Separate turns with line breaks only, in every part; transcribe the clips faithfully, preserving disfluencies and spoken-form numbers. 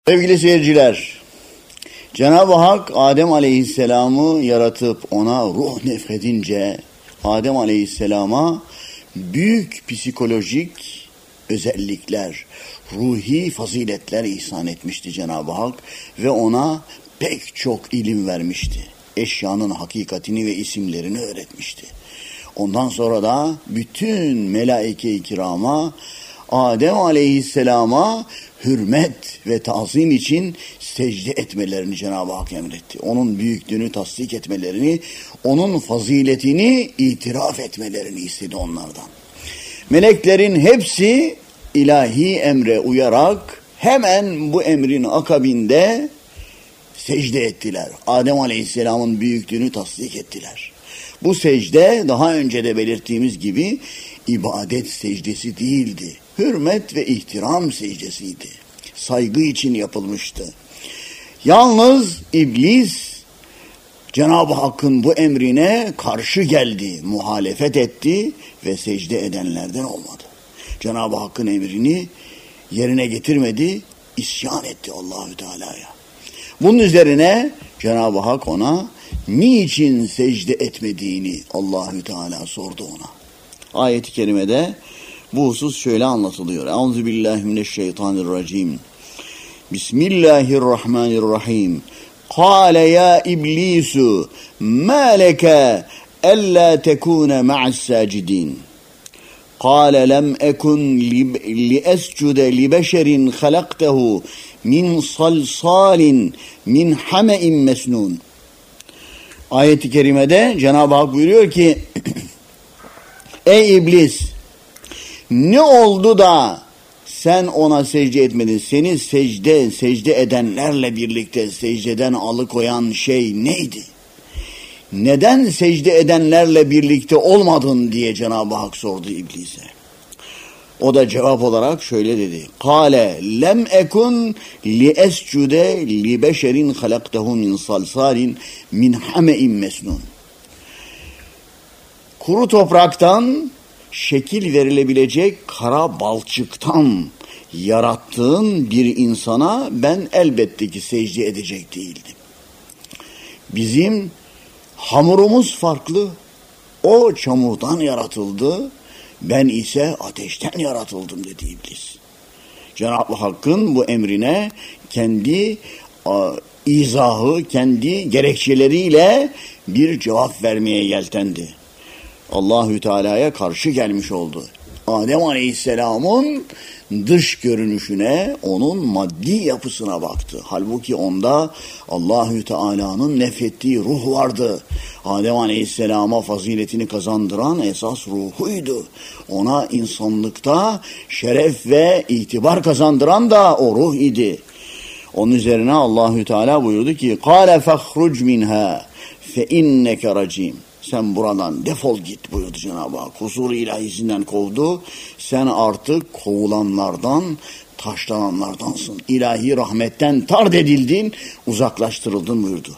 Sevgili seyirciler, Cenab-ı Hak Adem Aleyhisselam'ı yaratıp ona ruh nefredince Adem Aleyhisselam'a büyük psikolojik özellikler, ruhi faziletler ihsan etmişti Cenab-ı Hak ve ona pek çok ilim vermişti. Eşyanın hakikatini ve isimlerini öğretmişti. Ondan sonra da bütün melaike-i kirama Adem Aleyhisselam'a hürmet ve tazim için secde etmelerini Cenab-ı Hak emretti. Onun büyüklüğünü tasdik etmelerini, onun faziletini itiraf etmelerini istedi onlardan. Meleklerin hepsi ilahi emre uyarak hemen bu emrin akabinde secde ettiler. Adem Aleyhisselam'ın büyüklüğünü tasdik ettiler. Bu secde daha önce de belirttiğimiz gibi ibadet secdesi değildi. Hürmet ve ihtiram secdesiydi. Saygı için yapılmıştı. Yalnız iblis Cenab-ı Hakk'ın bu emrine karşı geldi, muhalefet etti ve secde edenlerden olmadı. Cenab-ı Hakk'ın emrini yerine getirmedi, isyan etti Allahü Teala'ya. Bunun üzerine Cenab-ı Hak ona niçin secde etmediğini Allahü Teala sordu ona. Ayet-i kerimede bu husus şöyle anlatılıyor. Euzubillahimineşşeytanirracim. Bismillahirrahmanirrahim. Kâle ya iblisu mâ leke ellâ tekûne ma'as-sâcidîn. Kâle lem ekun liescude libeşerin halaktehu min salsalin min hame'in mesnun. Ayet-i kerimede Cenab-ı Hak buyuruyor ki ey iblis, ne oldu da sen ona secde etmedin? Seni secde, secde edenlerle birlikte secdeden alıkoyan şey neydi? Neden secde edenlerle birlikte olmadın diye Cenab-ı Hak sordu iblise. O da cevap olarak şöyle dedi. Kâle lem ekun li escude li beşerin halaktehu min salsalin min hame'in mesnun. Kuru topraktan şekil verilebilecek kara balçıktan yarattığın bir insana ben elbette ki secde edecek değildim. Bizim hamurumuz farklı. O çamurdan yaratıldı. Ben ise ateşten yaratıldım dedi iblis. Cenab-ı Hakk'ın bu emrine kendi a, izahı, kendi gerekçeleriyle bir cevap vermeye yeltendi. Allahü Teala'ya karşı gelmiş oldu. Adem Aleyhisselam'ın dış görünüşüne, onun maddi yapısına baktı. Halbuki onda Allahü Teala'nın nefettiği ruh vardı. Adem Aleyhisselam'a faziletini kazandıran esas ruhuydu. Ona insanlıkta şeref ve itibar kazandıran da o ruh idi. Onun üzerine Allahü Teala buyurdu ki: "Kâle fehruc minhâ fe inneke racîm." Sen buradan defol git buyurdu Cenab-ı Hak. Huzur-u ilahisinden kovdu. Sen artık kovulanlardan, taşlananlardansın. İlahi rahmetten tard edildin, uzaklaştırıldın buyurdu.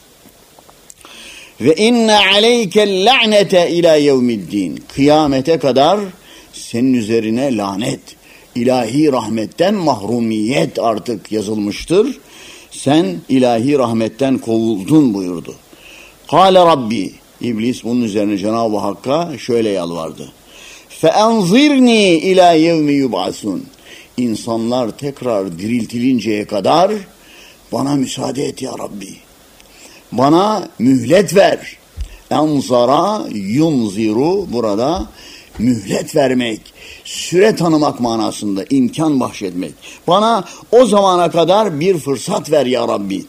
Ve inne aleykel la'nete ila yevmiddin. Kıyamete kadar senin üzerine lanet, ilahi rahmetten mahrumiyet artık yazılmıştır. Sen ilahi rahmetten kovuldun buyurdu. Kâle Rabbi. İblis bunun üzerine Cenab-ı Hakk'a şöyle yalvardı. فَاَنْظِرْنِي اِلَى يَوْمِ يُبْعَثُونَ. İnsanlar tekrar diriltilinceye kadar bana müsaade et ya Rabbi. Bana mühlet ver. Enzara yunziru, burada mühlet vermek, süre tanımak manasında, imkan bahşetmek. Bana o zamana kadar bir fırsat ver ya Rabbi.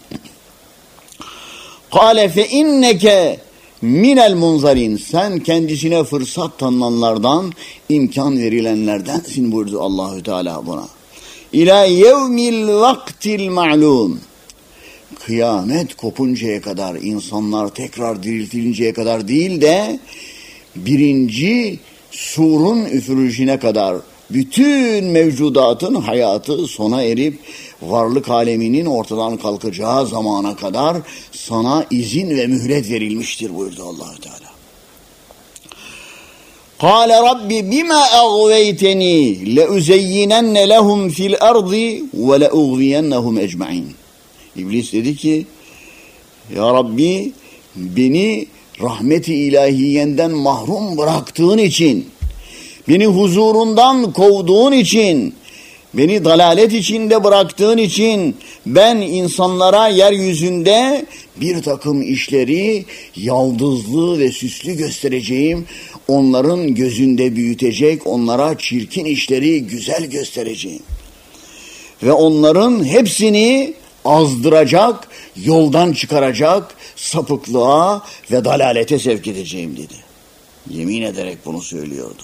قَالَ فَاِنَّكَ minel munzarin, sen kendisine fırsat tanınanlardan, imkan verilenlerdensin buyurdu Allahü Teala buna. İlâ yevmil vaktil ma'lum. Kıyamet kopuncaya kadar, insanlar tekrar diriltilinceye kadar değil de birinci surun üfürüşüne kadar bütün mevcudatın hayatı sona erip varlık aleminin ortadan kalkacağı zamana kadar sana izin ve mühlet verilmiştir buyurdu Allah-u Teala. Kâle Rabbi bima eğveyteni leuzeyyinenne lehum fil ardi ve leugviyennehum ecmaîn. İblis dedi ki, ya Rabbi beni rahmet-i ilahiyenden mahrum bıraktığın için, beni huzurundan kovduğun için, beni dalalet içinde bıraktığın için ben insanlara yeryüzünde bir takım işleri yaldızlı ve süslü göstereceğim. Onların gözünde büyütecek, onlara çirkin işleri güzel göstereceğim. Ve onların hepsini azdıracak, yoldan çıkaracak, sapıklığa ve dalalete sevk edeceğim dedi. Yemin ederek bunu söylüyordu.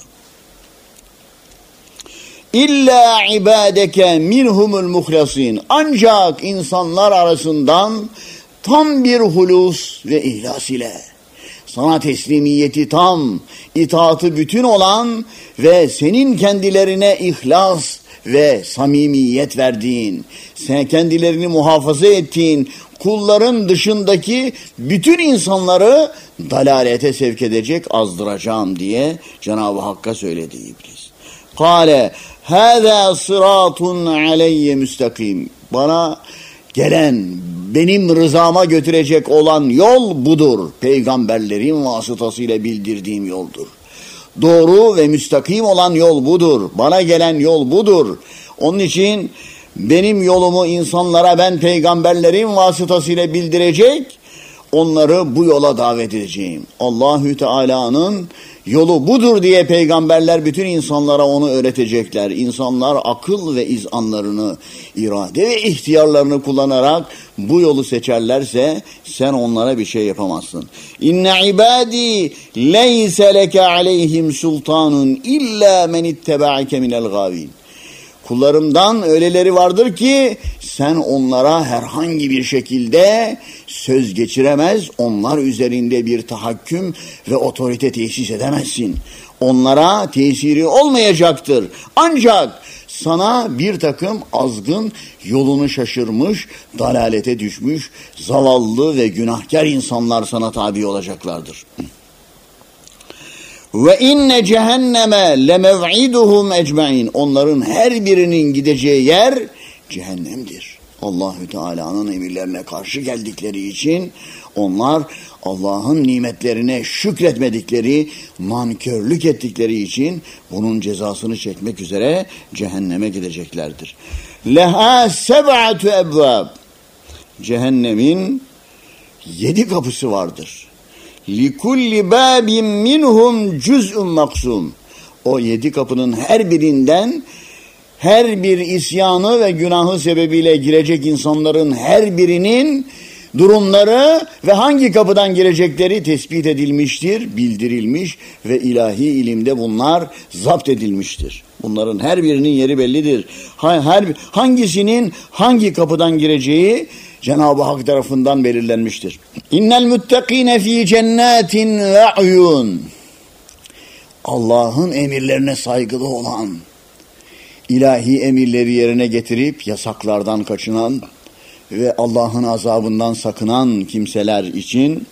İlla ibadeke minhumul muhlasin. Ancak insanlar arasından tam bir hulus ve ihlas ile sana teslimiyeti tam, itaatı bütün olan ve senin kendilerine ihlas ve samimiyet verdiğin, sen kendilerini muhafaza ettiğin kulların dışındaki bütün insanları dalalete sevk edecek, azdıracağım diye Cenab-ı Hakk'a söyledi İblis. Kâle hâzâ sıratun aleyye müstakim. Bana gelen, benim rızama götürecek olan yol budur. Peygamberlerin vasıtasıyla bildirdiğim yoldur. Doğru ve müstakim olan yol budur. Bana gelen yol budur. Onun için benim yolumu insanlara ben peygamberlerin vasıtasıyla bildirecek, onları bu yola davet edeceğim. Allahü Teala'nın yolu budur diye peygamberler bütün insanlara onu öğretecekler. İnsanlar akıl ve izanlarını, irade ve ihtiyarlarını kullanarak bu yolu seçerlerse sen onlara bir şey yapamazsın. İnne ibadi leyse leke aleyhim sultanun illa men ittebaake minel gavin. Kullarımdan öyleleri vardır ki sen onlara herhangi bir şekilde söz geçiremez, onlar üzerinde bir tahakküm ve otorite tesis edemezsin. Onlara tesiri olmayacaktır. Ancak sana bir takım azgın, yolunu şaşırmış, dalalete düşmüş, zavallı ve günahkar insanlar sana tabi olacaklardır. Ve inne cehenneme lemev'iduhum ecmaîn. Onların her birinin gideceği yer cehennemdir. Allahü Teala'nın emirlerine karşı geldikleri için onlar Allah'ın nimetlerine şükretmedikleri, nankörlük ettikleri için bunun cezasını çekmek üzere cehenneme gideceklerdir. Leha seb'atu ebvab. Cehennemin yedi kapısı vardır. likulli babin minhum cüz'un maksum. O yedi kapının her birinden her bir isyanı ve günahı sebebiyle girecek insanların her birinin durumları ve hangi kapıdan girecekleri tespit edilmiştir, bildirilmiş ve ilahi ilimde bunlar zapt edilmiştir. Bunların her birinin yeri bellidir. Her, hangisinin hangi kapıdan gireceği Cenab-ı Hak tarafından belirlenmiştir. İnnel muttakine fi cennetin ve uyun. Allah'ın emirlerine saygılı olan, ilahi emirleri yerine getirip yasaklardan kaçınan ve Allah'ın azabından sakınan kimseler için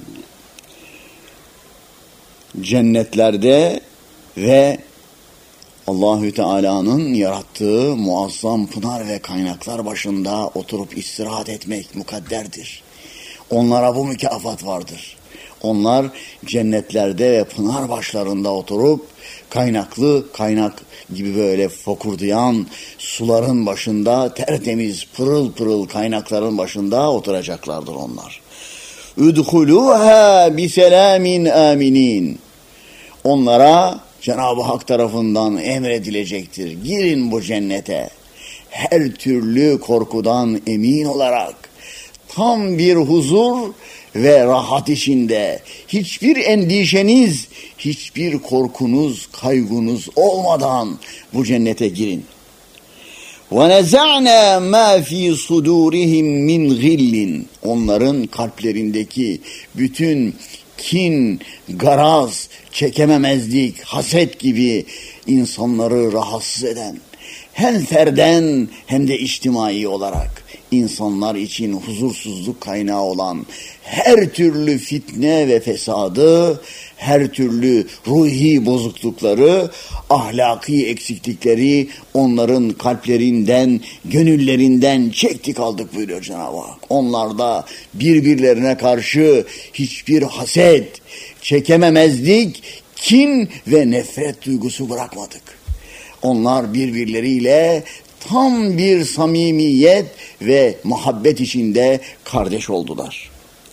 cennetlerde ve Allahü Teala'nın yarattığı muazzam pınar ve kaynaklar başında oturup istirahat etmek mukadderdir. Onlara bu mükafat vardır. Onlar cennetlerde ve pınar başlarında oturup kaynaklı kaynak gibi böyle fokurdayan suların başında tertemiz pırıl pırıl kaynakların başında oturacaklardır onlar. Udhuluha biselamin aminin. Onlara Cenab-ı Hak tarafından emredilecektir. Girin bu cennete. Her türlü korkudan emin olarak tam bir huzur ve rahat içinde, hiçbir endişeniz, hiçbir korkunuz, kaygınız olmadan bu cennete girin. وَنَزَعْنَا مَا ف۪ي صُدُورِهِمْ مِنْ غِلٍّ. Onların kalplerindeki bütün kin, garaz, çekememezlik, haset gibi insanları rahatsız eden, hem ferden hem de içtimai olarak insanlar için huzursuzluk kaynağı olan her türlü fitne ve fesadı, her türlü ruhi bozuklukları, ahlaki eksiklikleri onların kalplerinden, gönüllerinden çektik aldık buyuruyor Cenab-ı Hak. Onlarda birbirlerine karşı hiçbir haset, çekememezlik, kin ve nefret duygusu bırakmadık. Onlar birbirleriyle tam bir samimiyet ve muhabbet içinde kardeş oldular.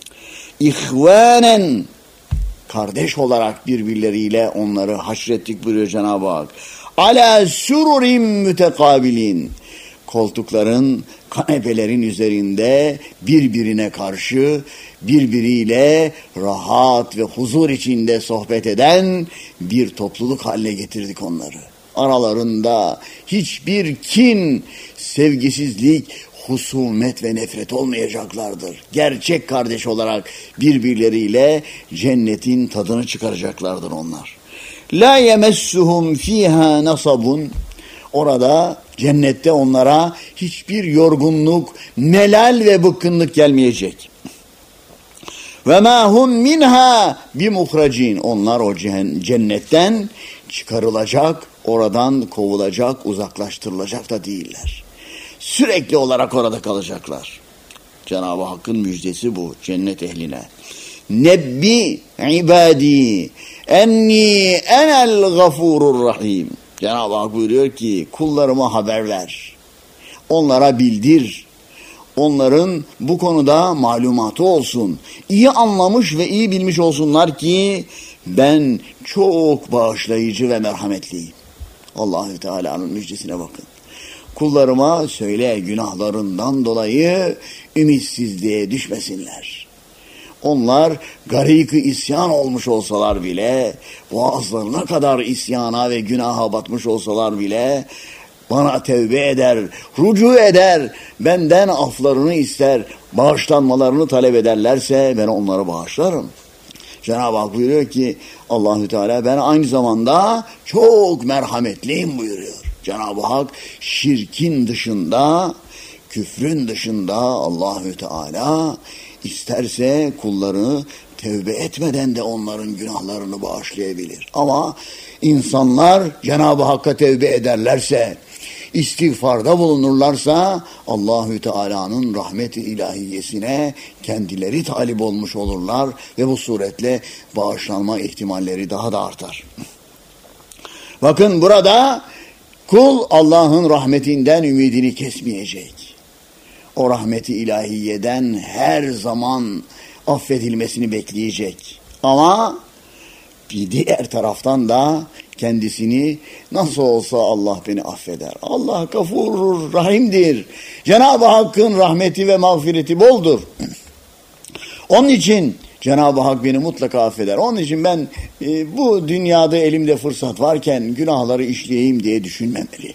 İhvanen, kardeş olarak birbirleriyle onları haşrettik buyuruyor Cenab-ı Hak. Ala sururim mütekabilin, koltukların, kanepelerin üzerinde birbirine karşı, birbiriyle rahat ve huzur içinde sohbet eden bir topluluk haline getirdik onları. Aralarında hiçbir kin, sevgisizlik, husumet ve nefret olmayacaklardır. Gerçek kardeş olarak birbirleriyle cennetin tadını çıkaracaklardır onlar. La yemessuhum fiha nasabun. Orada cennette onlara hiçbir yorgunluk, melal ve bıkkınlık gelmeyecek. Ve ma hum minha bimuhracin. Onlar o cennetten çıkarılacak, oradan kovulacak, uzaklaştırılacak da değiller. Sürekli olarak orada kalacaklar. Cenab-ı Hakk'ın müjdesi bu cennet ehline. Nebbi ibadi enni enel gafurur rahim. Cenab-ı Hak buyuruyor ki kullarıma haber ver. Onlara bildir. Onların bu konuda malumatı olsun. İyi anlamış ve iyi bilmiş olsunlar ki ben çok bağışlayıcı ve merhametliyim. Allahü Teala'nın müjdesine bakın. Kullarıma söyle günahlarından dolayı ümitsizliğe düşmesinler. Onlar garik-ı isyan olmuş olsalar bile, boğazlarına kadar isyana ve günaha batmış olsalar bile, bana tevbe eder, rücu eder, benden aflarını ister, bağışlanmalarını talep ederlerse ben onları bağışlarım. Cenab-ı Hak buyuruyor ki Allahü Teala ben aynı zamanda çok merhametliyim buyuruyor. Cenab-ı Hak şirkin dışında, küfrün dışında Allahü Teala isterse kullarını tevbe etmeden de onların günahlarını bağışlayabilir. Ama insanlar Cenab-ı Hakk'a tevbe ederlerse, istiğfarda bulunurlarsa Allahü Teala'nın rahmet-i ilahiyesine kendileri talip olmuş olurlar ve bu suretle bağışlanma ihtimalleri daha da artar. Bakın burada kul Allah'ın rahmetinden ümidini kesmeyecek. O rahmeti ilahiyeden her zaman affedilmesini bekleyecek. Ama bir diğer taraftan da kendisini nasıl olsa Allah beni affeder. Allah gafurur, rahimdir. Cenab-ı Hakk'ın rahmeti ve mağfireti boldur. Onun için Cenab-ı Hak beni mutlaka affeder. Onun için ben e, bu dünyada elimde fırsat varken günahları işleyeyim diye düşünmemeli.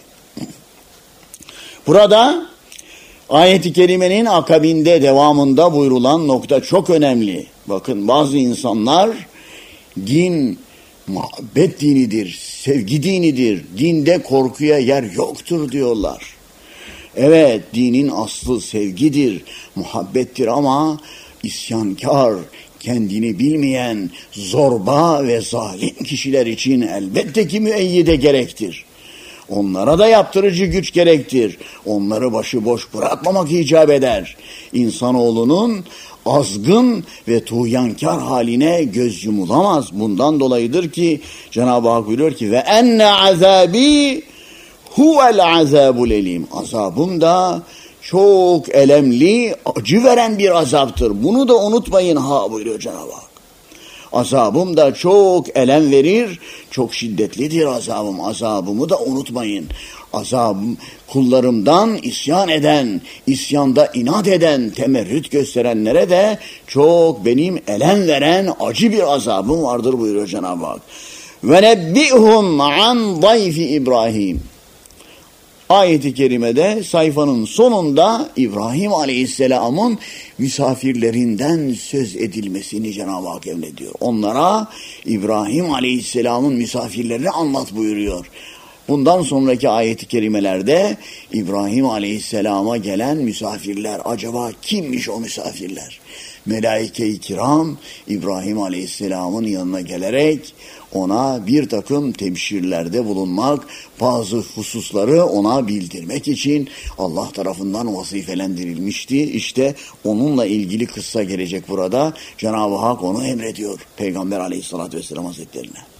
Burada ayet-i kerimenin akabinde devamında buyurulan nokta çok önemli. Bakın bazı insanlar din muhabbet dinidir, sevgi dinidir, dinde korkuya yer yoktur diyorlar. Evet, dinin aslı sevgidir, muhabbettir ama isyankar, kendini bilmeyen, zorba ve zalim kişiler için elbette ki müeyyide gerektir. Onlara da yaptırıcı güç gerektir. Onları başıboş bırakmamak icap eder. İnsanoğlunun azgın ve tuğyankar haline göz yumulamaz. Bundan dolayıdır ki Cenab-ı Hak buyuruyor ki ve enne azabi huvel azabul elim. Azabım da çok elemli, acı veren bir azaptır. Bunu da unutmayın ha buyuruyor Cenab-ı Hak. Azabım da çok elem verir, çok şiddetlidir azabım. Azabımı da unutmayın. Azabım kullarımdan isyan eden, isyanda inat eden, temerrüt gösterenlere de çok benim elem veren acı bir azabım vardır buyuruyor Cenab-ı Hak. Ve nebbihum an dayfi İbrahim. Ayet-i kerimede sayfanın sonunda İbrahim Aleyhisselam'ın misafirlerinden söz edilmesini Cenab-ı Hak emrediyor. Onlara İbrahim Aleyhisselam'ın misafirlerini anlat buyuruyor. Bundan sonraki ayet-i kerimelerde İbrahim Aleyhisselam'a gelen misafirler, acaba kimmiş o misafirler? Melaike-i kiram İbrahim Aleyhisselam'ın yanına gelerek ona bir takım tebşirlerde bulunmak, bazı hususları ona bildirmek için Allah tarafından vazifelendirilmişti. İşte onunla ilgili kıssa gelecek burada. Cenab-ı Hak onu emrediyor Peygamber Aleyhisselatü Vesselam Hazretlerine.